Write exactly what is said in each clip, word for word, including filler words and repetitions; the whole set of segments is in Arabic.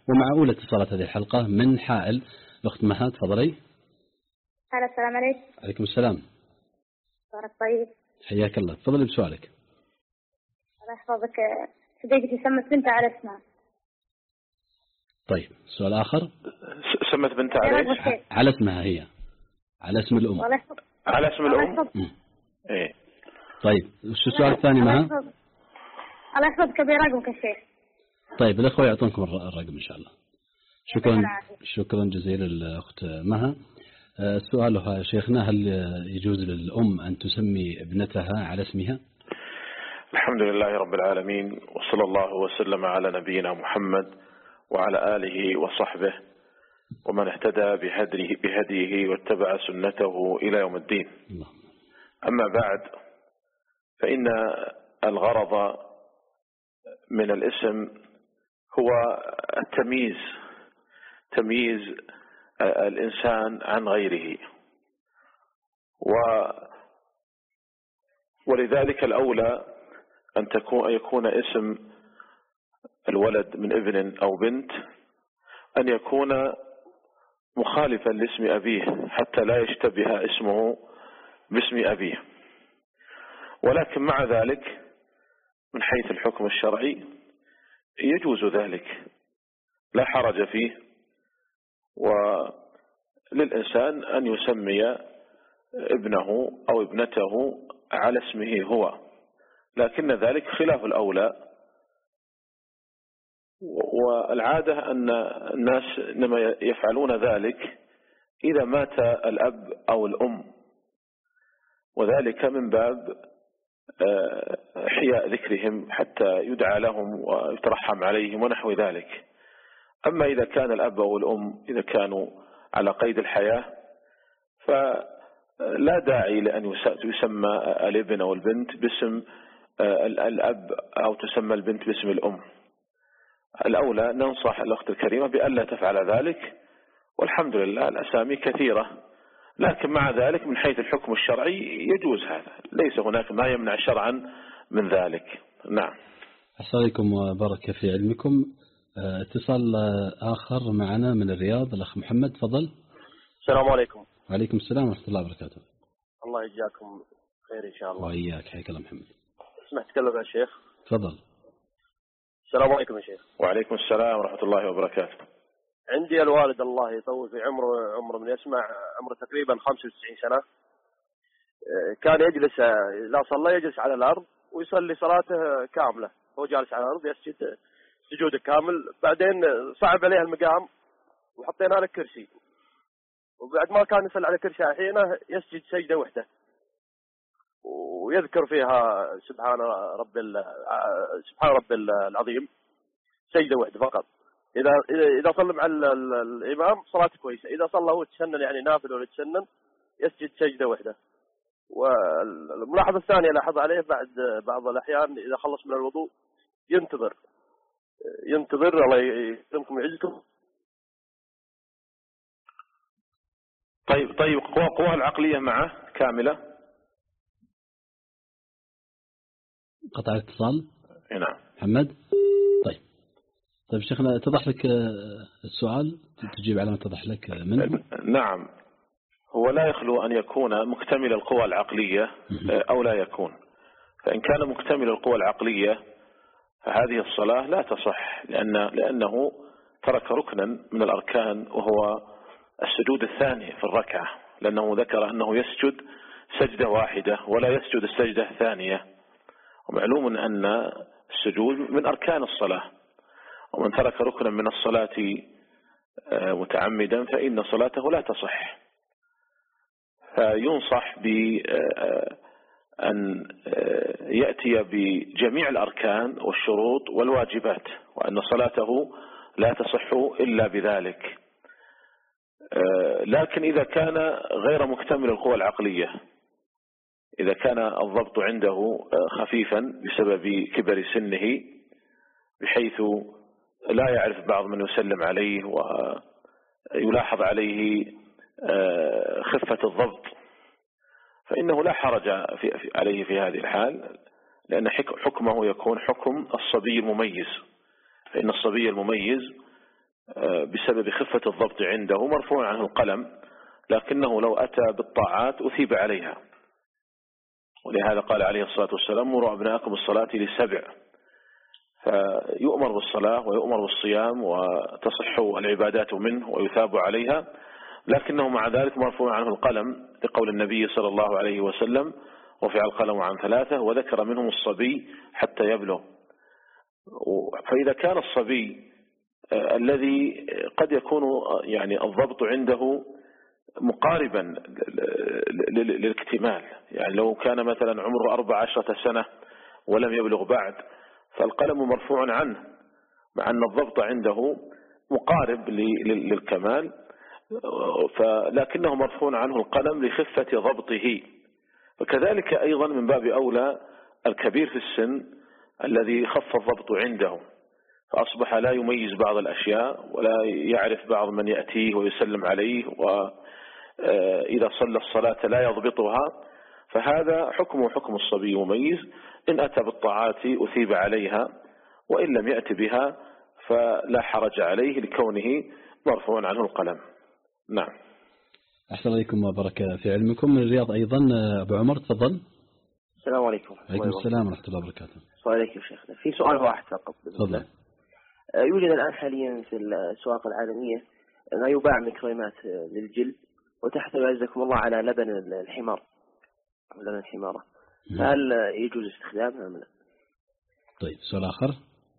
ومع أولى اتصالات هذه الحلقة من حائل. الأخت مها تفضلي. هلا السلام عليكم. عليكم السلام. صباحك طيب. حياك الله، تفضلي بسؤالك. الله يحفظك. صديقتي سمت بنتها على اسمها. طيب سؤال آخر. سمت بنتها على ايش؟ على اسمها هي، على اسم الأم. الله يحفظك. على اسم الأم. ايه. طيب وش السؤال الثاني مها؟ الله يحفظك برقمك الشيخ. طيب الأخوة يعطونكم الرقم إن شاء الله. شكرا شكرا جزيلا الأخت مها. سؤالها شيخنا، هل يجوز للأم أن تسمي ابنتها على اسمها؟ الحمد لله رب العالمين، وصلى الله وسلم على نبينا محمد وعلى آله وصحبه ومن اهتدى بهديه, بهديه واتبع سنته إلى يوم الدين. أما بعد، فإن الغرض من الاسم هو التمييز، تمييز الإنسان عن غيره، و ولذلك الأولى أن تكون يكون اسم الولد من ابن أو بنت أن يكون مخالفا لاسم أبيه حتى لا يشتبه اسمه باسم أبيه. ولكن مع ذلك من حيث الحكم الشرعي يجوز ذلك، لا حرج فيه، وللإنسان أن يسمي ابنه أو ابنته على اسمه هو، لكن ذلك خلاف الأولى. والعادة أن الناس إنما يفعلون ذلك إذا مات الأب أو الأم، وذلك من باب إحياء ذكرهم حتى يدعى لهم ويترحم عليهم ونحو ذلك. أما إذا كان الأب أو الأم إذا كانوا على قيد الحياة فلا داعي لأن يسمى الابن أو البنت باسم الأب أو تسمى البنت باسم الأم. الأولى ننصح الأخت الكريمة بأن لا تفعل ذلك، والحمد لله الأسامي كثيرة، لكن مع ذلك من حيث الحكم الشرعي يجوز هذا، ليس هناك ما يمنع شرعا من ذلك. نعم. أحسن عليكم وبارك في علمكم. اتصال آخر معنا من الرياض، الأخ محمد تفضل. السلام عليكم. وعليكم السلام ورحمة الله وبركاته. الله يجزاكم خير إن شاء الله. وإياك، حياك الله محمد. اسمح تكلم يا شيخ. تفضل. السلام عليكم يا شيخ. وعليكم السلام ورحمة الله وبركاته. عندي الوالد الله يطول في عمره، عمره من يسمع عمره تقريبا خمسة وتسعين سنة. كان يجلس إذا صلى يجلس على الأرض ويصلي صلاته كاملة، هو جالس على الأرض يسجد سجود كامل. بعدين صعب عليه المقام وحطينا له كرسي، وبعد ما كان يصلي على كرسي حينه يسجد سجدة وحده ويذكر فيها سبحان رب سبحان رب العظيم، سجدة وحده فقط. إذا إذا صلى مع الإمام صلاته كويسة، إذا صلى هو تسنن يعني نافل ولا تسنن يسجد سجدة وحده. والملاحظة الثانية لاحظ عليه بعد بعض الأحيان إذا خلص من الوضوء ينتظر ينتظر الله يكرمكم ويعزكم. طيب طيب قوة العقلية معه كاملة. قطع الاتصال. نعم. محمد. طيب طيب شيخنا اتضح لك السؤال، تجيب على ما اتضح لك منه. نعم، هو لا يخلو أن يكون مكتمل القوى العقلية أو لا يكون. فإن كان مكتمل القوى العقلية فهذه الصلاة لا تصح، لأن لأنه ترك ركنا من الأركان وهو السجود الثاني في الركعة، لأنه ذكر أنه يسجد سجدة واحدة ولا يسجد السجدة الثانية، ومعلوم أن السجود من أركان الصلاة، ومن ترك ركنا من الصلاة متعمدا فإن صلاته لا تصح. فينصح بأن يأتي بجميع الأركان والشروط والواجبات، وأن صلاته لا تصح إلا بذلك. لكن إذا كان غير مكتمل القوى العقلية، إذا كان الضبط عنده خفيفا بسبب كبر سنه بحيث لا يعرف بعض من يسلم عليه ويلاحظ عليه خفة الضبط، فإنه لا حرج في عليه في هذه الحال، لأن حكمه يكون حكم الصبي المميز، فإن الصبي المميز بسبب خفة الضبط عنده مرفوع عنه القلم، لكنه لو أتى بالطاعات أثيب عليها. ولهذا قال عليه الصلاة والسلام: مروا أبناءكم الصلاة لسبع، فيؤمر بالصلاة ويؤمر بالصيام وتصح العبادات منه ويثاب عليها، لكنه مع ذلك مرفوع عنه القلم لقول النبي صلى الله عليه وسلم: رفع القلم عن ثلاثة، وذكر منهم الصبي حتى يبلغ. فإذا كان الصبي الذي قد يكون يعني الضبط عنده مقاربا للاكتمال، يعني لو كان مثلا عمره أربع عشرة سنة ولم يبلغ بعد فالقلم مرفوع عنه، مع أن الضبط عنده مقارب للكمال، لكنه مرفوع عنه القلم لخفة ضبطه. وكذلك أيضا من باب أولى الكبير في السن الذي خف الضبط عنده فأصبح لا يميز بعض الأشياء ولا يعرف بعض من يأتيه ويسلم عليه، وإذا صلى الصلاة لا يضبطها، فهذا حكمه حكم الصبي مميز، إن أتى بالطاعات أثيب عليها، وإن لم يأتي بها فلا حرج عليه لكونه مرفوع عنه القلم. نعم. أحسن عليكم وبارك في علمكم. من الرياض أيضا أبو عمر، تفضل. السلام عليكم. عليكم السلام ورحمة الله وبركاته. السلام عليكم شيخنا. في سؤال واحد فقط. تفضل. يوجد الآن حاليا في الأسواق العالمية ما يباع من كريمات للجلد وتحتوي عزكم الله على لبن الحمار، لبن الحمارة، هل يجوز استخدامها أم لا؟ طيب، سؤال آخر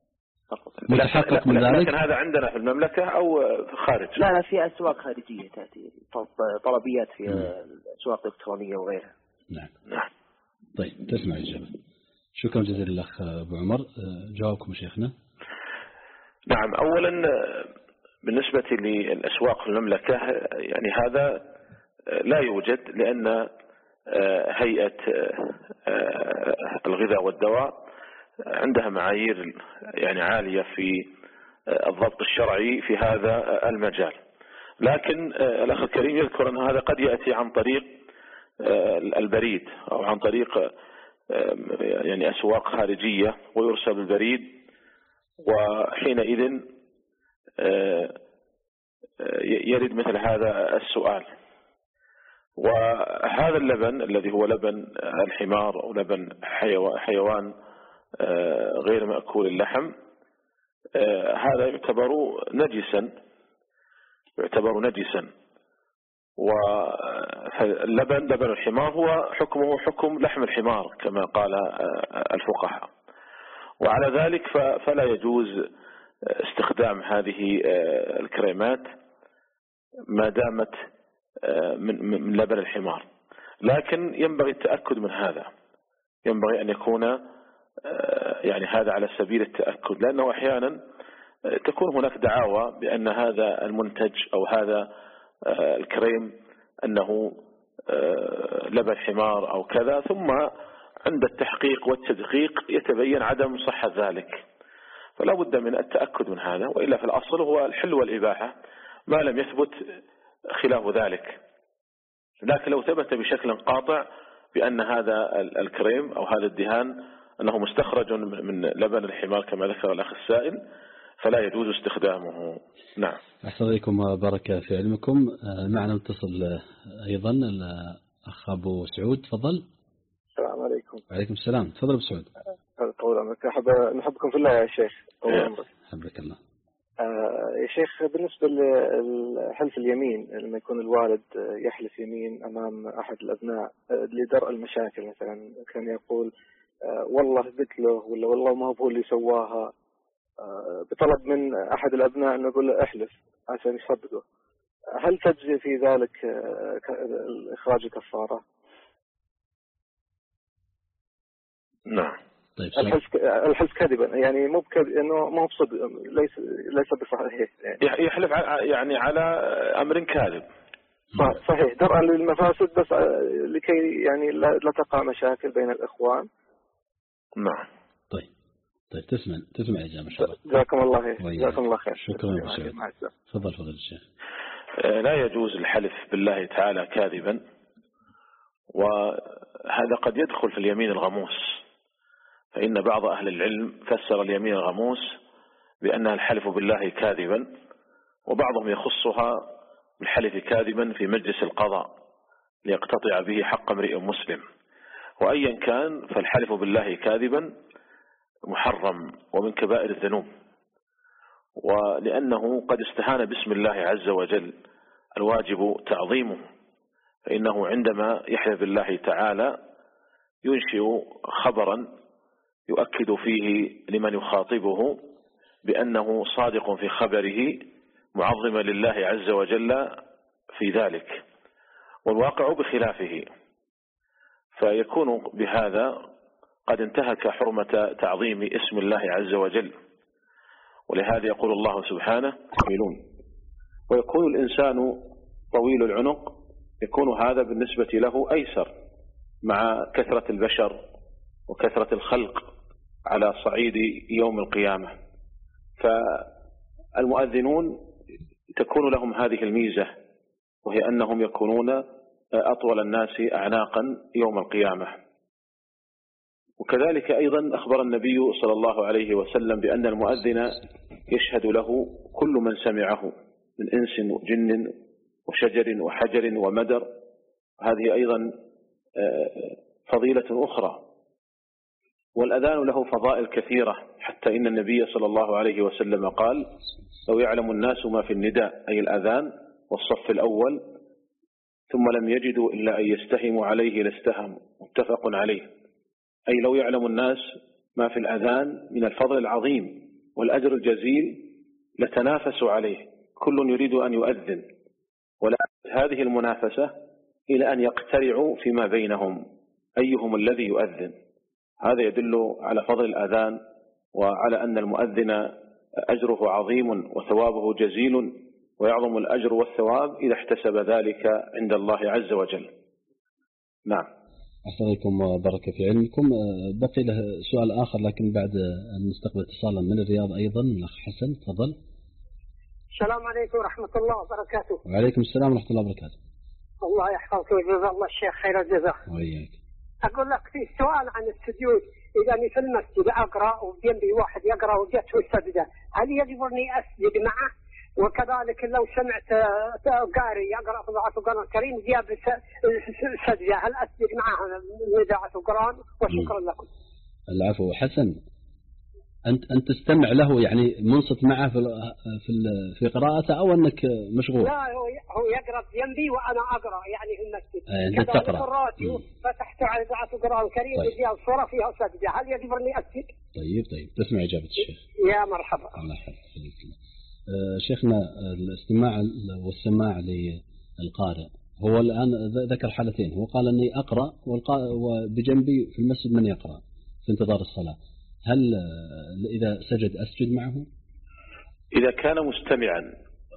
متحقق من ذلك. لكن هذا عندنا في المملكة أو في خارج؟ لا لا، في أسواق خارجية تأتي طلبيات في الأسواق الإلكترونية وغيرها. نعم نعم. طيب، تسمع الإجابة. شكرا جزيلا الأخ أبو عمر. جوابكم شيخنا. نعم. أولا بالنسبة للأسواق في المملكة، يعني هذا لا يوجد، لأن هيئة الغذاء والدواء عندها معايير يعني عالية في الضبط الشرعي في هذا المجال. لكن الأخ الكريم يذكر أن هذا قد يأتي عن طريق البريد أو عن طريق يعني أسواق خارجية ويرسل بالبريد، وحينئذ يرد مثل هذا السؤال. وهذا اللبن الذي هو لبن الحمار أو لبن حيوان غير مأكول اللحم، هذا يعتبر نجسا يعتبر نجسا واللبن لبن الحمار هو حكمه حكم لحم الحمار كما قال الفقهاء. وعلى ذلك فلا يجوز استخدام هذه الكريمات ما دامت من لبن الحمار، لكن ينبغي التأكد من هذا، ينبغي أن يكون يعني هذا على سبيل التأكد، لأنه أحيانا تكون هناك دعاوى بأن هذا المنتج أو هذا الكريم أنه لبن حمار أو كذا، ثم عند التحقيق والتدقيق يتبين عدم صحة ذلك، فلا بد من التأكد من هذا، وإلا في الأصل هو الحل والإباحة ما لم يثبت خلاف ذلك. لكن لو ثبت بشكل قاطع بأن هذا الكريم أو هذا الدهان أنه مستخرج من لبن الحمار كما ذكر الأخ السائل فلا يجوز استخدامه. نعم. أحسن عليكم وبارك في علمكم. معنا متصل أيضا الأخ أبو سعود، تفضل. السلام عليكم. وعليكم السلام، تفضل أبو سعود. طول عمرك. أحب نحبكم في الله يا شيخ. طول عمرك. حبك الله. آه يا شيخ، بالنسبة لحلف اليمين لما يكون الوالد يحلف يمين أمام أحد الأبناء لدرء المشاكل، مثلا كان يقول آه والله قلت له، ولا والله ما هو اللي سواها، آه بطلب من أحد الأبناء أنه يقول له احلف عشان يصدقه، هل تجزي في ذلك آه إخراج كفارة؟ نعم. طيب، الحلف الحلف كذبا، يعني مو بكذب، انه ما هو بصدق، ليس ليس بصحيح، يعني يحلف يعني على امر كاذب. صحيح، درءا للمفاسد، بس لكي يعني لا تقع مشاكل بين الاخوان. نعم. طيب طيب تسمع تسمع يا جماعه ان شاء الله. جزاكم الله خير. جزاكم الله خير. شكرا يا سعيد. تفضل فضل الشيخ. لا يجوز الحلف بالله تعالى كاذبا، وهذا قد يدخل في اليمين الغموس، فإن بعض أهل العلم فسر اليمين الغموس بأنها الحلف بالله كاذبا، وبعضهم يخصها بالحلف كاذبا في مجلس القضاء ليقتطع به حق امرئ مسلم. وأيا كان فالحلف بالله كاذبا محرم ومن كبائر الذنوب، ولأنه قد استهان باسم الله عز وجل الواجب تعظيمه، فإنه عندما يحلف بالله تعالى ينشئ خبرا يؤكد فيه لمن يخاطبه بأنه صادق في خبره معظما لله عز وجل في ذلك، والواقع بخلافه، فيكون بهذا قد انتهك حرمة تعظيم اسم الله عز وجل. ولهذا يقول الله سبحانه يميلون. ويكون الإنسان طويل العنق، يكون هذا بالنسبة له أيسر مع كثرة البشر وكثرة الخلق على صعيد يوم القيامة. فالمؤذنون تكون لهم هذه الميزة، وهي أنهم يكونون أطول الناس أعناقا يوم القيامة. وكذلك أيضا أخبر النبي صلى الله عليه وسلم بأن المؤذن يشهد له كل من سمعه من إنس وجن وشجر وحجر ومدر. هذه أيضا فضيلة أخرى. والأذان له فضائل كثيرة، حتى إن النبي صلى الله عليه وسلم قال: لو يعلم الناس ما في النداء، أي الأذان والصف الأول، ثم لم يجدوا إلا أن يستهموا عليه لاستهموا. متفق عليه. أي لو يعلم الناس ما في الأذان من الفضل العظيم والأجر الجزيل لتنافسوا عليه، كل يريد أن يؤذن، ولا هذه المنافسة إلى أن يقترعوا فيما بينهم أيهم الذي يؤذن. هذا يدل على فضل الأذان وعلى أن المؤذن أجره عظيم وثوابه جزيل، ويعظم الأجر والثواب إذا احتسب ذلك عند الله عز وجل. نعم. أحسن عليكم وبارك في علمكم. بقي له سؤال آخر لكن بعد أن نستقبل اتصالا من الرياض أيضا من الأخ حسن. تفضل. السلام عليكم ورحمة الله وبركاته. وعليكم السلام ورحمة الله وبركاته. الله يحفظك ويجزا الله الشيخ خير الجزاء. وإياك. أقول لك في سؤال عن السجود. إذا أني في المسجد أقرأ وبجنبي واحد يقرأ وجته السجدة، هل يجب أني أسجد معه؟ وكذلك لو سمعت قارئ يقرأ في القرآن الكريم جاب السجدة، هل أسجد معه نداء القرآن؟ وشكرا لكم. العفو. حسن، أنت أنت تستمع له يعني منصت معه في في في قراءته أو أنك مشغول؟ لا، هو هو يقرأ جنبي وأنا أقرأ يعني في المسجد. أنت تقرأ. الراديو فتحت على إذاعة القرآن الكريم وجاء الصورة فيها سجدة، هل يجب أني أسجد؟ طيب طيب تسمع إجابة الشيخ. يا مرحبا. الله يحفظك. شيخنا، الاستماع والسماع للقارئ، هو الآن ذكر حالتين. هو قال أني أقرأ وبجنبي في المسجد من يقرأ في انتظار الصلاة، هل إذا سجد أسجد معه؟ إذا كان مستمعا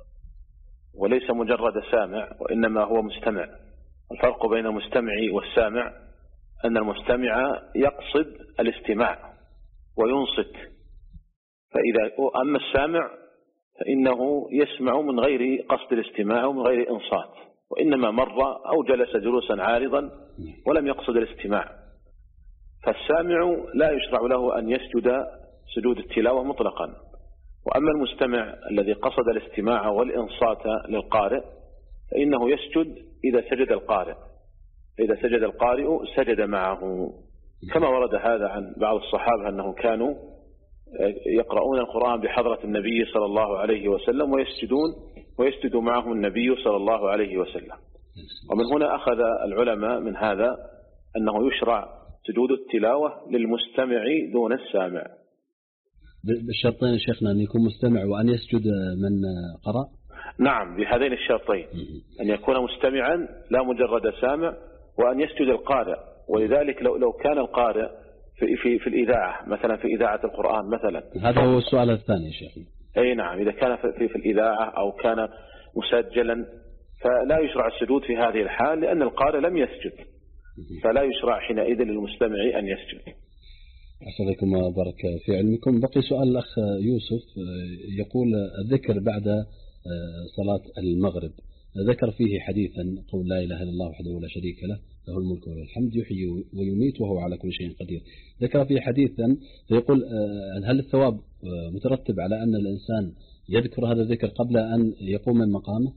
وليس مجرد سامع وإنما هو مستمع. الفرق بين المستمع والسامع أن المستمع يقصد الاستماع وينصت، فإذا أما السامع فإنه يسمع من غير قصد الاستماع ومن غير إنصات، وإنما مر أو جلس جلوسا عارضا ولم يقصد الاستماع. فالسامع لا يشرع له أن يسجد سجود التلاوة مطلقا. وأما المستمع الذي قصد الاستماع والإنصات للقارئ فإنه يسجد إذا سجد القارئ، إذا سجد القارئ سجد معه، كما ورد هذا عن بعض الصحابة أنهم كانوا يقرؤون القرآن بحضرة النبي صلى الله عليه وسلم ويسجدون ويسجد معهم النبي صلى الله عليه وسلم. ومن هنا أخذ العلماء من هذا أنه يشرع سجود التلاوة للمستمع دون السامع. بالشرطين شيخنا، أن يكون مستمع وأن يسجد من قرأ. نعم، بهذين الشرطين، أن يكون مستمعا لا مجرد سامع، وأن يسجد القارئ. ولذلك لو لو كان القارئ في في في الإذاعة مثلا، في إذاعة القرآن مثلا، هذا هو السؤال الثاني شيخنا. أي نعم، إذا كان في في الإذاعة أو كان مسجلا فلا يشرع السجود في هذه الحال، لأن القارئ لم يسجد، فلا يشرع حينئذ للمستمع أن يسجد. أحسن عليكم وبارك في علمكم. بقي سؤال الأخ يوسف، يقول الذكر بعد صلاة المغرب ذكر فيه حديثا قول لا إله إلا الله وحده لا شريك له له الملك وله الحمد يحيي ويميت وهو على كل شيء قدير. ذكر فيه حديثا فيقول هل الثواب مترتب على أن الإنسان يذكر هذا الذكر قبل أن يقوم من مقامه؟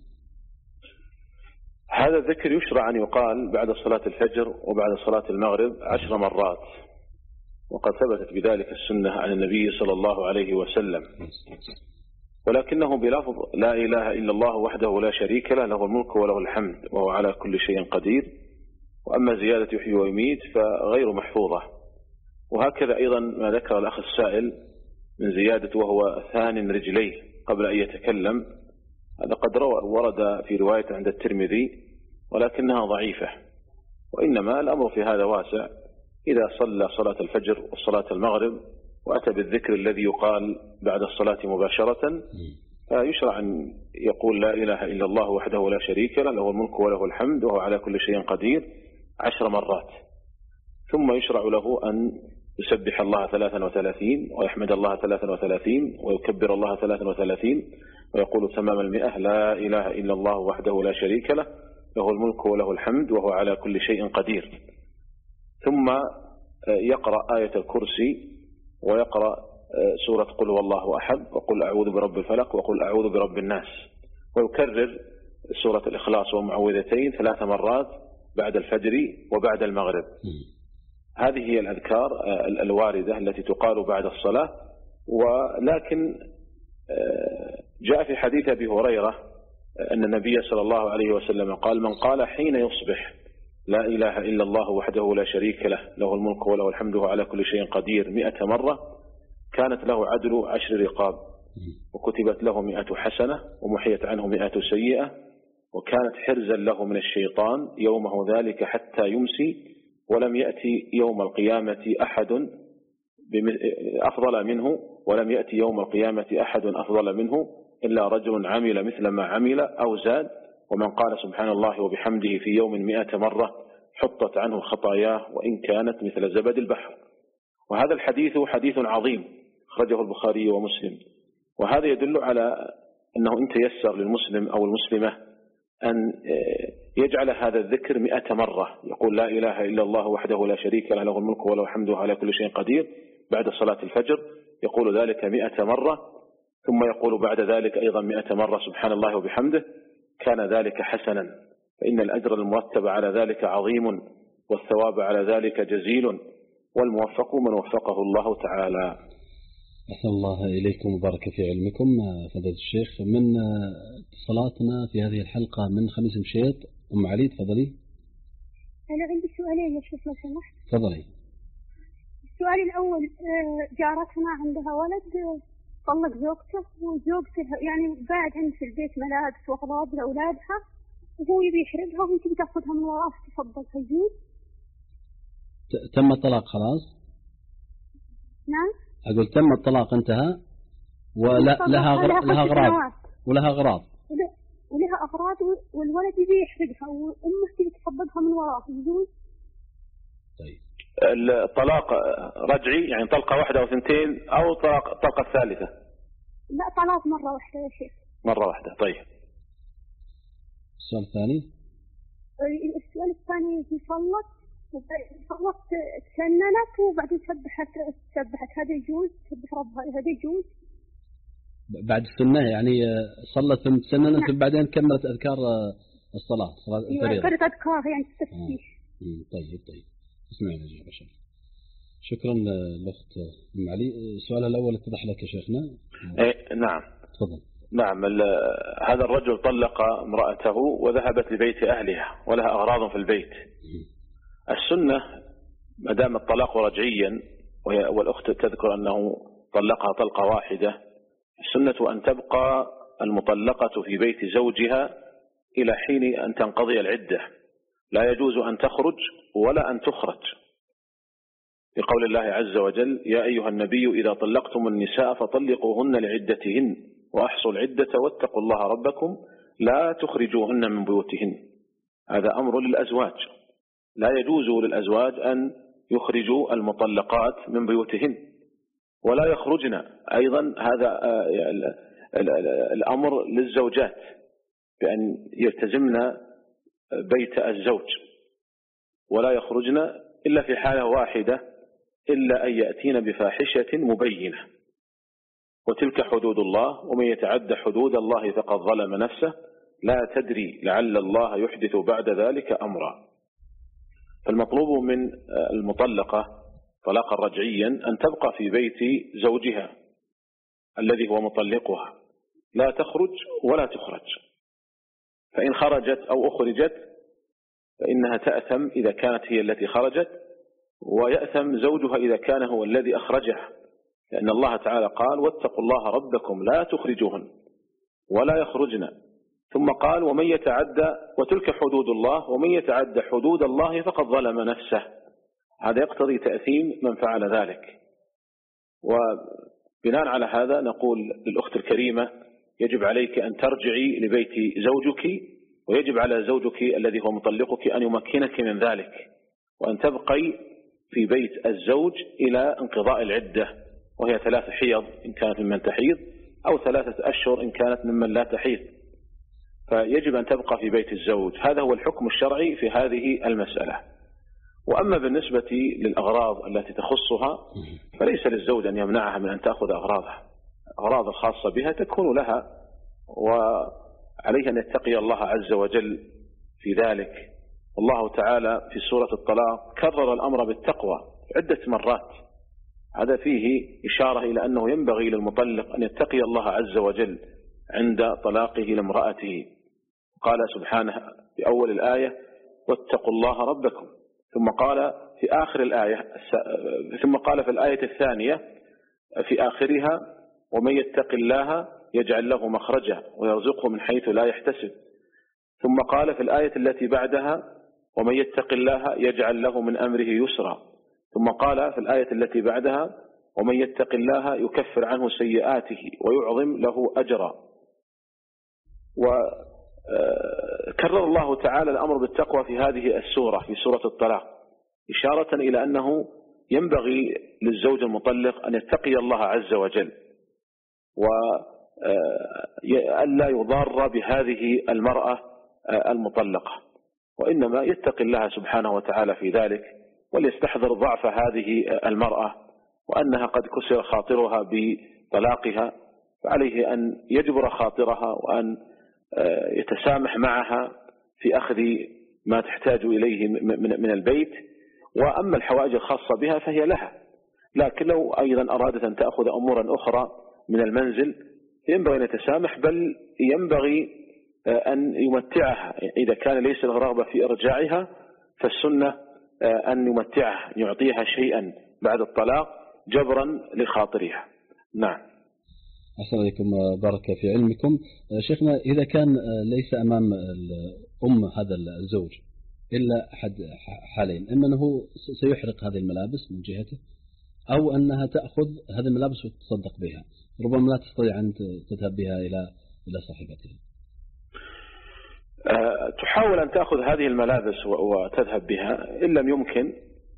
هذا الذكر يشرع أن يقال بعد صلاة الفجر وبعد صلاة المغرب عشر مرات، وقد ثبتت بذلك السنة عن النبي صلى الله عليه وسلم، ولكنه بلفظ لا إله إلا الله وحده لا شريك له، له الملك وله الحمد وهو على كل شيء قدير. وأما زيادة يحيي ويميت فغير محفوظة. وهكذا أيضا ما ذكر الأخ السائل من زيادة وهو ثان رجليه قبل أن يتكلم، هذا قد ورد في رواية عند الترمذي ولكنها ضعيفة. وإنما الأمر في هذا واسع، إذا صلى صلاة الفجر وصلاة المغرب وأتى بالذكر الذي يقال بعد الصلاة مباشرة، فيشرع أن يقول لا إله إلا الله وحده لا شريك له، له الملك وله الحمد وهو على كل شيء قدير عشر مرات. ثم يشرع له أن يسبح الله ثلاثا وثلاثين ويحمد الله ثلاثا وثلاثين ويكبر الله ثلاثا وثلاثين ويقول تمام المئة لا إله إلا الله وحده لا شريك له، له الملك وله الحمد وهو على كل شيء قدير. ثم يقرأ آية الكرسي ويقرأ سورة قل والله أحد وقل أعوذ برب الفلق وقل أعوذ برب الناس، ويكرر سورة الإخلاص ومعوذتين ثلاث مرات بعد الفجر وبعد المغرب. هذه هي الأذكار الواردة التي تقال بعد الصلاة. ولكن جاء في حديث أبي هريرة أن النبي صلى الله عليه وسلم قال من قال حين يصبح لا إله إلا الله وحده لا شريك له، له الملك وله الحمد وعلى كل شيء قدير مئة مرة، كانت له عدل عشر رقاب، وكتبت له مئة حسنة ومحيت عنه مئة سيئة، وكانت حرزا له من الشيطان يومه ذلك حتى يمسي، ولم يأتي يوم القيامة أحد أفضل منه ولم يأتي يوم القيامة أحد أفضل منه إلا رجل عمل مثل ما عمل أو زاد. ومن قال سبحان الله وبحمده في يوم مئة مرة حطت عنه خطاياه وإن كانت مثل زبد البحر. وهذا الحديث حديث عظيم أخرجه البخاري ومسلم، وهذا يدل على أنه إن تيسر للمسلم أو المسلمة أن يجعل هذا الذكر مئة مرة، يقول لا إله إلا الله وحده لا شريك له، له الملك وله الحمد على كل شيء قدير بعد صلاة الفجر، يقول ذلك مئة مرة، ثم يقول بعد ذلك أيضا مئة مرة سبحان الله وبحمده، كان ذلك حسنا، فإن الأجر المرتب على ذلك عظيم والثواب على ذلك جزيل، والموفق من وفقه الله تعالى. أحسن الله إليكم وبارك في علمكم فضيلة الشيخ. من اتصالاتنا في هذه الحلقة من خميس مشيط، أم علي تفضلي. أنا عندي سؤالين يا شيخ لو سمحت. تفضلي. السؤال الأول، جارتنا عندها ولد طلق زوجته، وزوجته يعني قاعد عند في البيت ملابس وأغراض لأولادها، وهو يبي يحرقها وهي تبي تاخذها من وراه، تفضل هيجوز؟ تم الطلاق خلاص؟ نعم. أقول تم الطلاق انتهى ولا لها غر... لها أغراض ولها أغراض ولها أغراض والولد يبي يحرقها وأمه تبي تفضلها من وراه، يجوز؟ طيب. الطلاق رجعي يعني طلقة واحدة أو ثنتين أو طلقة طلقة ثالثة؟ لا طلاق مرة واحدة يا شيخ. مرة واحدة. طيب. السؤال الثاني. السؤال الثاني يصلت صلت تسننت وبعدين سبحت سبحت هذا يجوز؟ تسبح ربها هذا يجوز؟ بعد السنة يعني صلت ثم تسننت وبعدين كملت أذكار الصلاة صلاة الفريضة. كانت أذكار يعني التسبيح. آه. طيب طيب. اسمعنا يا باشا. شكرا للأخت أم علي. السؤال الأول اتضح لك يا شيخنا؟ إيه نعم. تفضل. نعم. هذا الرجل طلق امرأته وذهبت لبيت أهلها ولها أغراض في البيت. السنة ما دام الطلاق رجعيا والأخت تذكر أنه طلقها طلقة واحدة، السنة أن تبقى المطلقة في بيت زوجها إلى حين أن تنقضي العدة، لا يجوز أن تخرج ولا أن تخرج، بقول الله عز وجل يا أيها النبي إذا طلقتم النساء فطلقوهن لعدتهن وأحصوا العدة واتقوا الله ربكم لا تخرجوهن من بيوتهن. هذا أمر للأزواج، لا يجوز للأزواج أن يخرجوا المطلقات من بيوتهن ولا يخرجن. أيضا هذا الأمر للزوجات بأن يلتزمن بيت الزوج ولا يخرجن إلا في حالة واحدة، إلا أن يأتين بفاحشة مبينة. وتلك حدود الله ومن يتعد حدود الله فقد ظلم نفسه لا تدري لعل الله يحدث بعد ذلك أمرا. فالمطلوب من المطلقة طلاقا رجعيا أن تبقى في بيت زوجها الذي هو مطلقها، لا تخرج ولا تخرج. فإن خرجت أو أخرجت فإنها تأثم إذا كانت هي التي خرجت، ويأثم زوجها إذا كان هو الذي أخرجها، لأن الله تعالى قال واتقوا الله ربكم لا تخرجوهن ولا يخرجن، ثم قال ومن يتعدى وتلك حدود الله ومن يتعدى حدود الله فقد ظلم نفسه. هذا يقتضي تأثيم من فعل ذلك. وبناء على هذا نقول للأخت الكريمة يجب عليك أن ترجعي لبيت زوجك، ويجب على زوجك الذي هو مطلقك أن يمكنك من ذلك، وأن تبقي في بيت الزوج إلى انقضاء العدة، وهي ثلاث حيض إن كانت ممن تحيض، أو ثلاثة أشهر إن كانت ممن لا تحيض. فيجب أن تبقى في بيت الزوج. هذا هو الحكم الشرعي في هذه المسألة. وأما بالنسبة للأغراض التي تخصها فليس للزوج أن يمنعها من أن تأخذ أغراضها. أغراض الخاصة بها تكون لها، وعليها أن يتقي الله عز وجل في ذلك. الله تعالى في سورة الطلاق كرر الأمر بالتقوى عدة مرات. هذا فيه إشارة إلى أنه ينبغي للمطلق أن يتقي الله عز وجل عند طلاقه لامرأته. قال سبحانه في أول الآية واتقوا الله ربكم، ثم قال في آخر الآية ثم قال في الآية الثانية في آخرها ومن يتق الله يجعل له مخرجا ويرزقه من حيث لا يحتسب، ثم قال في الآية التي بعدها ومن يتق الله يجعل له من أمره يسرا، ثم قال في الآية التي بعدها ومن يتق الله يكفر عنه سيئاته ويعظم له أجرا. وكرر الله تعالى الأمر بالتقوى في هذه السورة في سورة الطلاق، إشارة إلى أنه ينبغي للزوج المطلق أن يتقي الله عز وجل، وألا يضار بهذه المرأة المطلقة، وإنما يتقي الله سبحانه وتعالى في ذلك، وليستحضر ضعف هذه المرأة وأنها قد كسر خاطرها بطلاقها، فعليه أن يجبر خاطرها وأن يتسامح معها في أخذ ما تحتاج إليه من البيت. وأما الحوائج الخاصة بها فهي لها، لكن لو أيضا أرادت أن تأخذ أمورا أخرى من المنزل ينبغي أن يتسامح، بل ينبغي أن يمتعها. إذا كان ليس له رغبة في إرجاعها فالسنة أن يمتعها، يعطيها شيئا بعد الطلاق جبرا لخاطرها. نعم. أحسن عليكم، بارك في علمكم. شيخنا إذا كان ليس أمام الأم هذا الزوج إلا أحد حالين، إما أنه سيحرق هذه الملابس من جهته، أو أنها تأخذ هذه الملابس وتصدق بها، ربما لا تستطيع أن تذهب بها إلى إلى صاحبتها. أه تحاول أن تأخذ هذه الملابس وتذهب بها، إن لم يمكن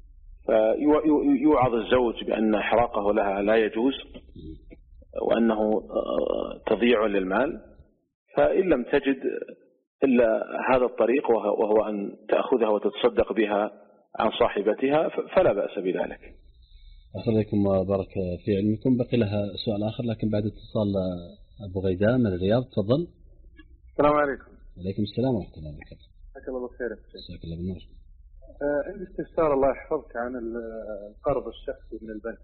يوعظ الزوج بأن إحراقه لها لا يجوز وأنه تضييع للمال، فإن لم تجد إلا هذا الطريق وهو أن تأخذها وتتصدق بها عن صاحبتها فلا بأس بذلك. أحسن عليكم وبارك في علمكم. بقي لها سؤال آخر لكن بعد اتصال أبو غيدان من الرياض. تفضل. السلام عليكم. وعليكم السلام ورحمة الله وبركاته. حياك الله بالخير. جزاك الله بالنور. عندي استفسار الله يحفظك عن القرض الشخصي من البنك.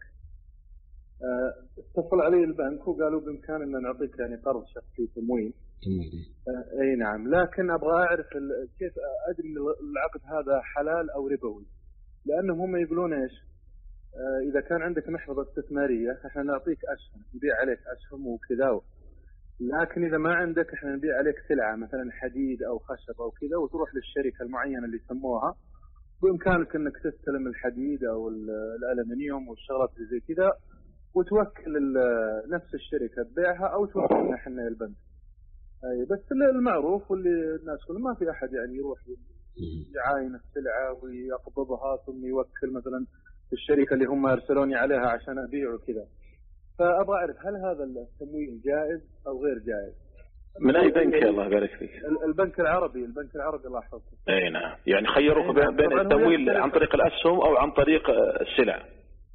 اتصل علي البنك وقالوا بإمكاننا أن نعطيك يعني قرض شخصي تموين. تموين. أي نعم، لكن أبغى أعرف كيف أدري العقد هذا حلال أو ربوي، لأنهم هم يقولون إيش؟ إذا كان عندك محفظة استثمارية إحنا نعطيك أسهم، نبيع عليك أسهم وكذا، لكن إذا ما عندك إحنا نبيع عليك سلعة مثلا حديد أو خشب أو كذا، وتروح للشركة المعينة اللي يسموها، بإمكانك أنك تستلم الحديد أو الألمنيوم والشغلات اللي زي كذا وتوكل نفس الشركة تبيعها أو توكلنا إحنا البنك. أي بس المعروف واللي الناس كلهم ما في أحد يعني يروح يعاين السلعة ويقبضها ثم يوكل مثلا الشركة اللي هم أرسلوني عليها عشان أبيع وكذا. فأبغى أعرف هل هذا التمويل جائز أو غير جائز؟ من أي بنك الله يبارك فيك؟ البنك العربي. البنك العربي الله يحفظك. أي نعم، يعني خيروك بين التمويل عن طريق الأسهم أو عن طريق السلع.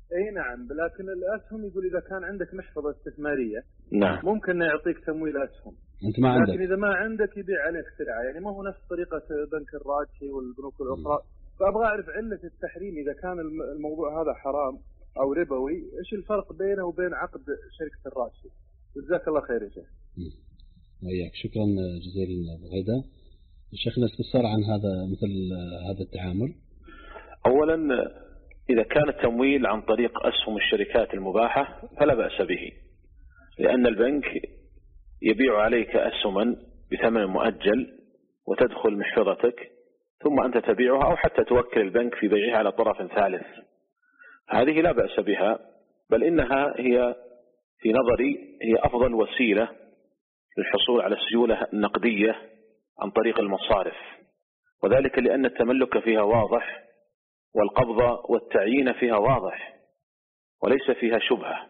اي نعم، لكن الاسهم يقول اذا كان عندك محفظه استثماريه نعم ممكن يعطيك تمويل اسهم، انت ما عندك، لكن اذا ما عندك يبيع عليك سلعه، يعني ما هو نفس طريقه بنك الراجحي والبنوك الاخرى. فابغى اعرف عله التحريم، اذا كان الموضوع هذا حرام او ربوي ايش الفرق بينه وبين عقد شركه الراجحي؟ جزاك الله خير يا شيخ. وياك، شكرا جزيلا غدا. شيخنا استفسار عن هذا مثل هذا التعامل. اولا إذا كان التمويل عن طريق أسهم الشركات المباحة فلا بأس به، لأن البنك يبيع عليك أسهما بثمن مؤجل وتدخل محفظتك ثم أنت تبيعها، أو حتى توكل البنك في بيعها على طرف ثالث. هذه لا بأس بها، بل إنها هي في نظري هي أفضل وسيلة للحصول على السيولة النقدية عن طريق المصارف، وذلك لأن التملك فيها واضح والقبضة والتعيين فيها واضح وليس فيها شبهة.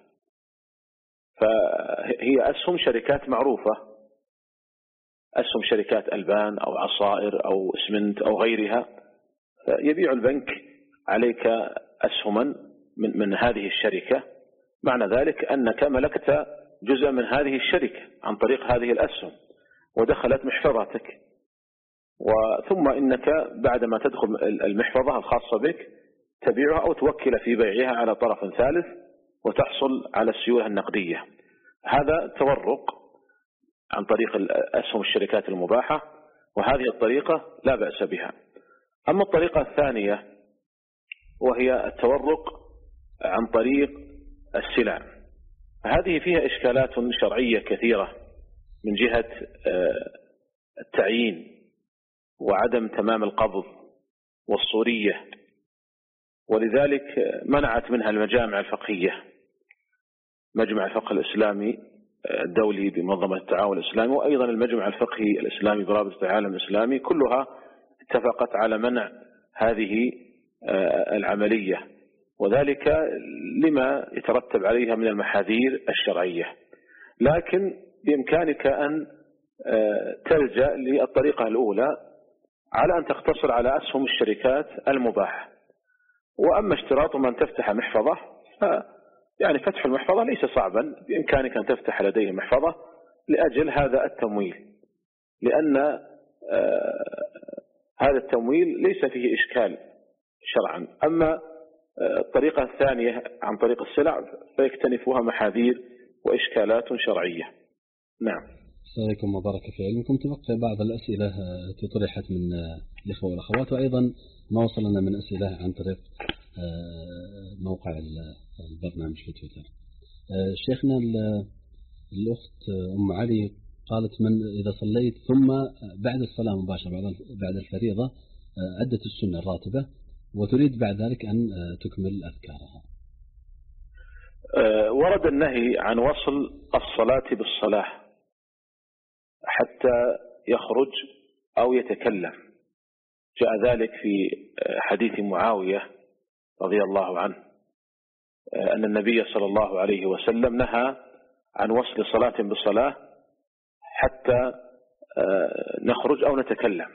فهي أسهم شركات معروفة، أسهم شركات ألبان أو عصائر أو اسمنت أو غيرها، يبيع البنك عليك أسهما من, من هذه الشركة، معنى ذلك أنك ملكت جزء من هذه الشركة عن طريق هذه الأسهم ودخلت محفظتك، وثم إنك بعدما تدخل المحفظة الخاصة بك تبيعها أو توكل في بيعها على طرف ثالث وتحصل على السيولة النقدية. هذا تورق عن طريق أسهم الشركات المباحة، وهذه الطريقة لا بأس بها. أما الطريقة الثانية وهي التورق عن طريق السلع، هذه فيها إشكالات شرعية كثيرة من جهة التعيين وعدم تمام القبض والصورية، ولذلك منعت منها المجامع الفقهية، مجمع الفقه الإسلامي الدولي بمنظمة التعاون الإسلامي، وأيضا المجمع الفقهي الإسلامي برابطة العالم الإسلامي، كلها اتفقت على منع هذه العملية، وذلك لما يترتب عليها من المحاذير الشرعية. لكن بإمكانك أن تلجأ للطريقة الأولى على أن تقتصر على أسهم الشركات المباحة. وأما اشتراط من تفتح محفظة، يعني فتح المحفظة ليس صعبا، بإمكانك أن تفتح لديه محفظة لأجل هذا التمويل، لأن هذا التمويل ليس فيه إشكال شرعا. أما الطريقة الثانية عن طريق السلع فيكتنفها محاذير وإشكالات شرعية. نعم. السلام عليكم وبارك في علمكم. تبقى بعض الأسئلة التي طرحت من الإخوة والأخوات، وأيضا ما وصلنا من أسئلة عن طريق موقع البرنامج في تويتر. شيخنا الأخت أم علي قالت: من إذا صليت ثم بعد الصلاة مباشرة بعد الفريضة أدت السنة الراتبة وتريد بعد ذلك أن تكمل أذكارها. ورد النهي عن وصل الصلاة بالصلاة حتى يخرج أو يتكلم. جاء ذلك في حديث معاوية رضي الله عنه أن النبي صلى الله عليه وسلم نهى عن وصل صلاة بصلاة حتى نخرج أو نتكلم،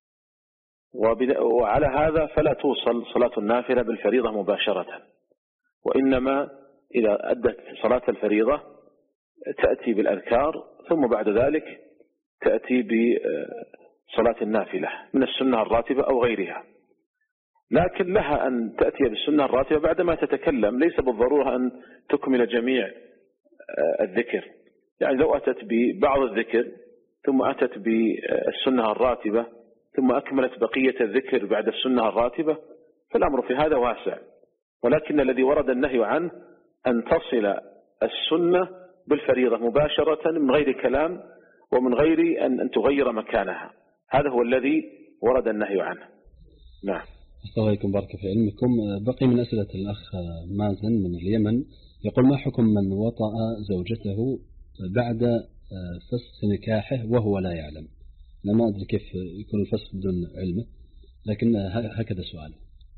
وعلى هذا فلا توصل صلاة النافلة بالفريضة مباشرة، وإنما إذا أدت صلاة الفريضة تأتي بالأذكار ثم بعد ذلك تأتي بصلاة النافلة من السنة الراتبة أو غيرها. لكن لها أن تأتي بالسنة الراتبة بعدما تتكلم، ليس بالضرورة أن تكمل جميع الذكر. يعني لو أتت ببعض الذكر ثم أتت بالسنة الراتبة ثم أكملت بقية الذكر بعد السنة الراتبة فالأمر في هذا واسع، ولكن الذي ورد النهي عنه أن تصل السنة بالفريضة مباشرة من غير كلام ومن غير أن تغير مكانها. هذا هو الذي ورد النهي عنه. نعم. السلام عليكم بارك في علمكم. بقي من أسئلة الأخ مازن من اليمن، يقول: ما حكم من وطأ زوجته بعد فسخ نكاحه وهو لا يعلم؟ أنا ما أدري كيف يكون الفسخ بدون علمه، لكن هكذا سؤال.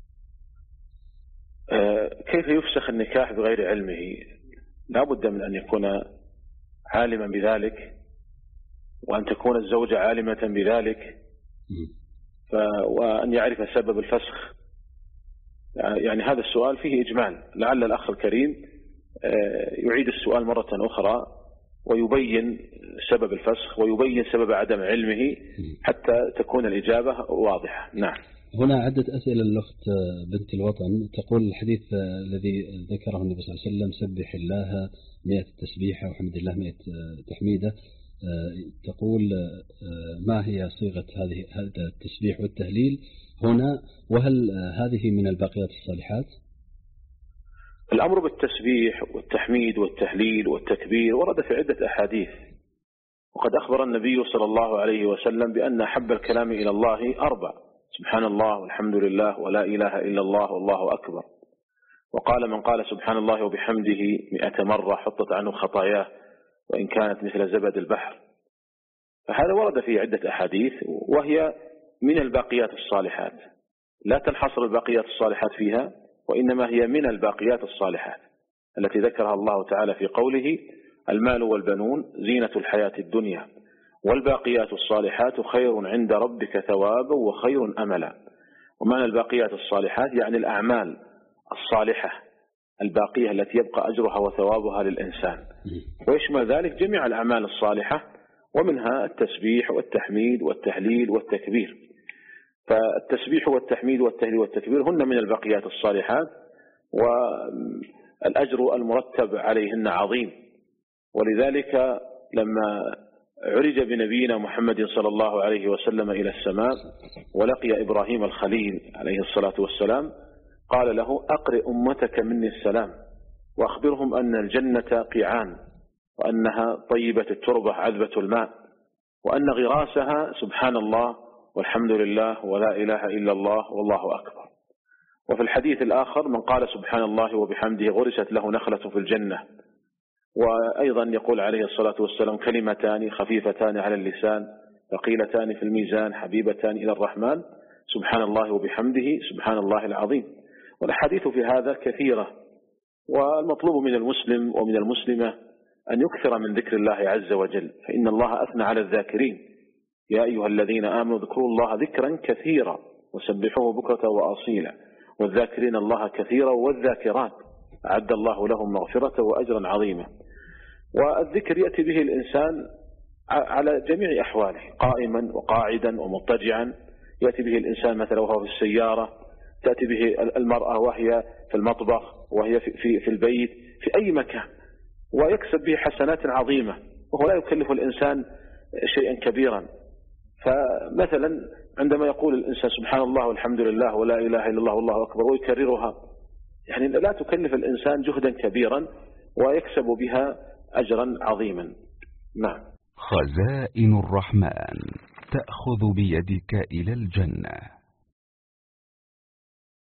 كيف يفسخ النكاح بغير علمه؟ لا بد من أن يكون عالما بذلك، وأن تكون الزوجة عالمة بذلك، ف... وأن يعرف سبب الفسخ. يعني هذا السؤال فيه إجمال، لعل الأخ الكريم يعيد السؤال مرة أخرى ويبين سبب الفسخ ويبين سبب عدم علمه حتى تكون الإجابة واضحة. نعم. هنا عدة أسئلة للأخت بنت الوطن. تقول الحديث الذي ذكره النبي صلى الله عليه وسلم سبح الله مئة تسبيحة وحمد الله مئة تحميدة، تقول ما هي صيغة هذه هذا التسبيح والتهليل هنا، وهل هذه من الباقيات الصالحات؟ الأمر بالتسبيح والتحميد والتهليل والتكبير ورد في عدة أحاديث، وقد أخبر النبي صلى الله عليه وسلم بأن أحب الكلام إلى الله أربع: سبحان الله والحمد لله ولا إله إلا الله والله أكبر. وقال من قال سبحان الله وبحمده مئة مرة حطت عنه خطاياه وإن كانت مثل زبد البحر. فهذا ورد في عدة أحاديث وهي من الباقيات الصالحات، لا تنحصر الباقيات الصالحات فيها، وإنما هي من الباقيات الصالحات التي ذكرها الله تعالى في قوله: المال والبنون زينة الحياة الدنيا والباقيات الصالحات خير عند ربك ثوابا وخير أملا. ومعنى الباقيات الصالحات يعني الأعمال الصالحة الباقية التي يبقى أجرها وثوابها للإنسان، ويشمل ذلك جميع الأعمال الصالحة ومنها التسبيح والتحميد والتهليل والتكبير. فالتسبيح والتحميد والتهليل والتكبير هن من الباقيات الصالحات، والأجر المرتب عليهن عظيم. ولذلك لما عرج بنبينا محمد صلى الله عليه وسلم إلى السماء ولقي إبراهيم الخليل عليه الصلاة والسلام قال له: أقرئ أمتك مني السلام وأخبرهم أن الجنة قيعان وأنها طيبة التربة عذبة الماء وأن غراسها سبحان الله والحمد لله ولا إله إلا الله والله أكبر. وفي الحديث الآخر: من قال سبحان الله وبحمده غرست له نخلة في الجنة. وأيضا يقول عليه الصلاة والسلام: كلمتان خفيفتان على اللسان ثقيلتان في الميزان حبيبتان إلى الرحمن سبحان الله وبحمده سبحان الله العظيم. والحديث في هذا كثيرة، والمطلوب من المسلم ومن المسلمة أن يكثر من ذكر الله عز وجل، فإن الله أثنى على الذاكرين: يا أيها الذين آمنوا اذكروا الله ذكرا كثيرا وسبحوه بكرة وأصيلا والذاكرين الله كثيرا والذاكرات أعد الله لهم مغفرة وأجرا عظيما. والذكر يأتي به الإنسان على جميع أحواله، قائما وقاعدا ومضطجعا. يأتي به الإنسان مثلا وهو في السيارة، تأتي به المرأة وهي في المطبخ، وهي في, في, في البيت، في أي مكان، ويكسب به حسنات عظيمة، وهو لا يكلف الإنسان شيئا كبيرا. فمثلا عندما يقول الإنسان سبحان الله والحمد لله ولا إله إلا الله والله أكبر ويكررها، يعني لا تكلف الإنسان جهدا كبيرا ويكسب بها أجرا عظيما. نعم. خزائن الرحمن تأخذ بيدك إلى الجنة.